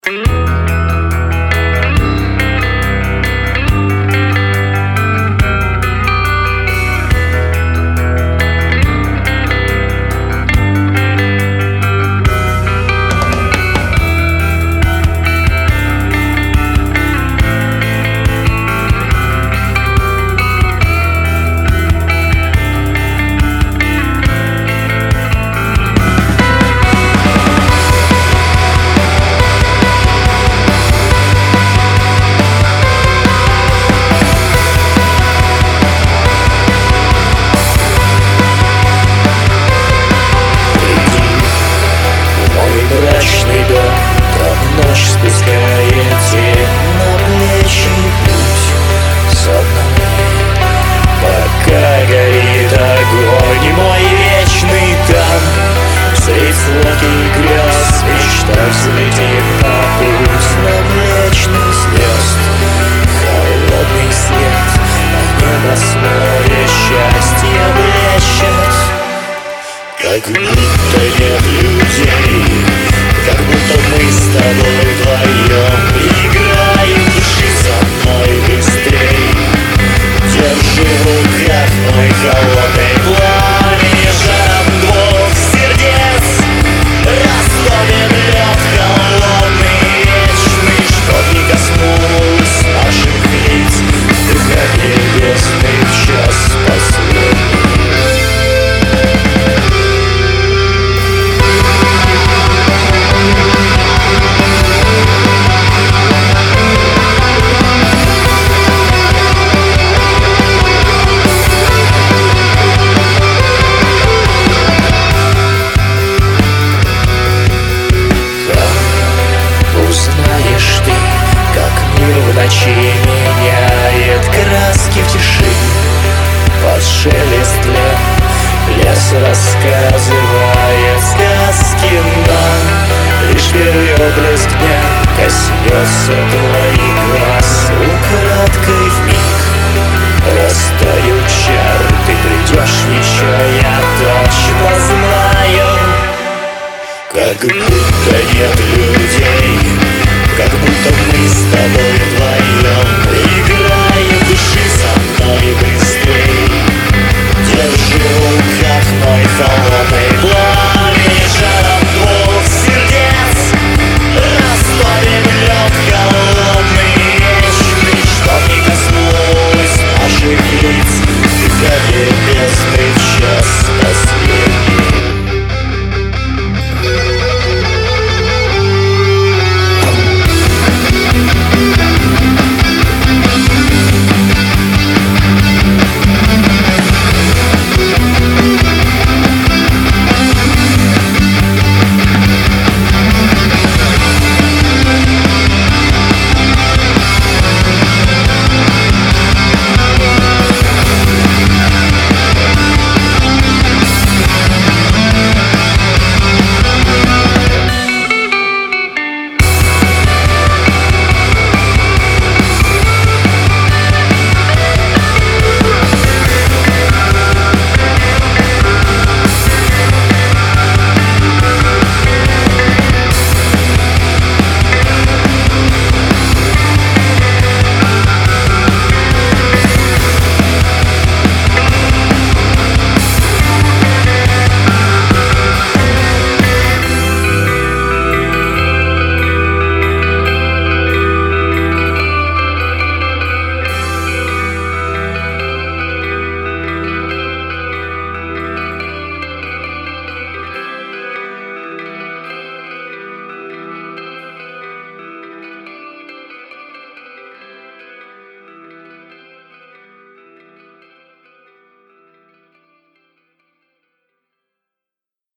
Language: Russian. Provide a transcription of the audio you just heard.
Ночь спускает тень на плечи, путь со мной. Пока горит огонь, и мой вечный там средь сладких грез мечта взлетит на путь на млечных звезд. Холодный свет на небосводе счастье блещет. Как будто нет людей, как будто мы с тобой вдвоем играем. Дыши со мной быстрей, держи в руках мой холодный пламя. Жаром двух сердец растопим лед холодный вечный, чтоб не коснулось наших лиц дыхание небесный в час последний. В ночи меняет краски в тиши, под шелест лес рассказывает сказки нам. Лишь первый отблеск дня коснется твоих глаз. Украдкой вмиг растают чары, ты придешь еще, я точно знаю. Как будто нет людей,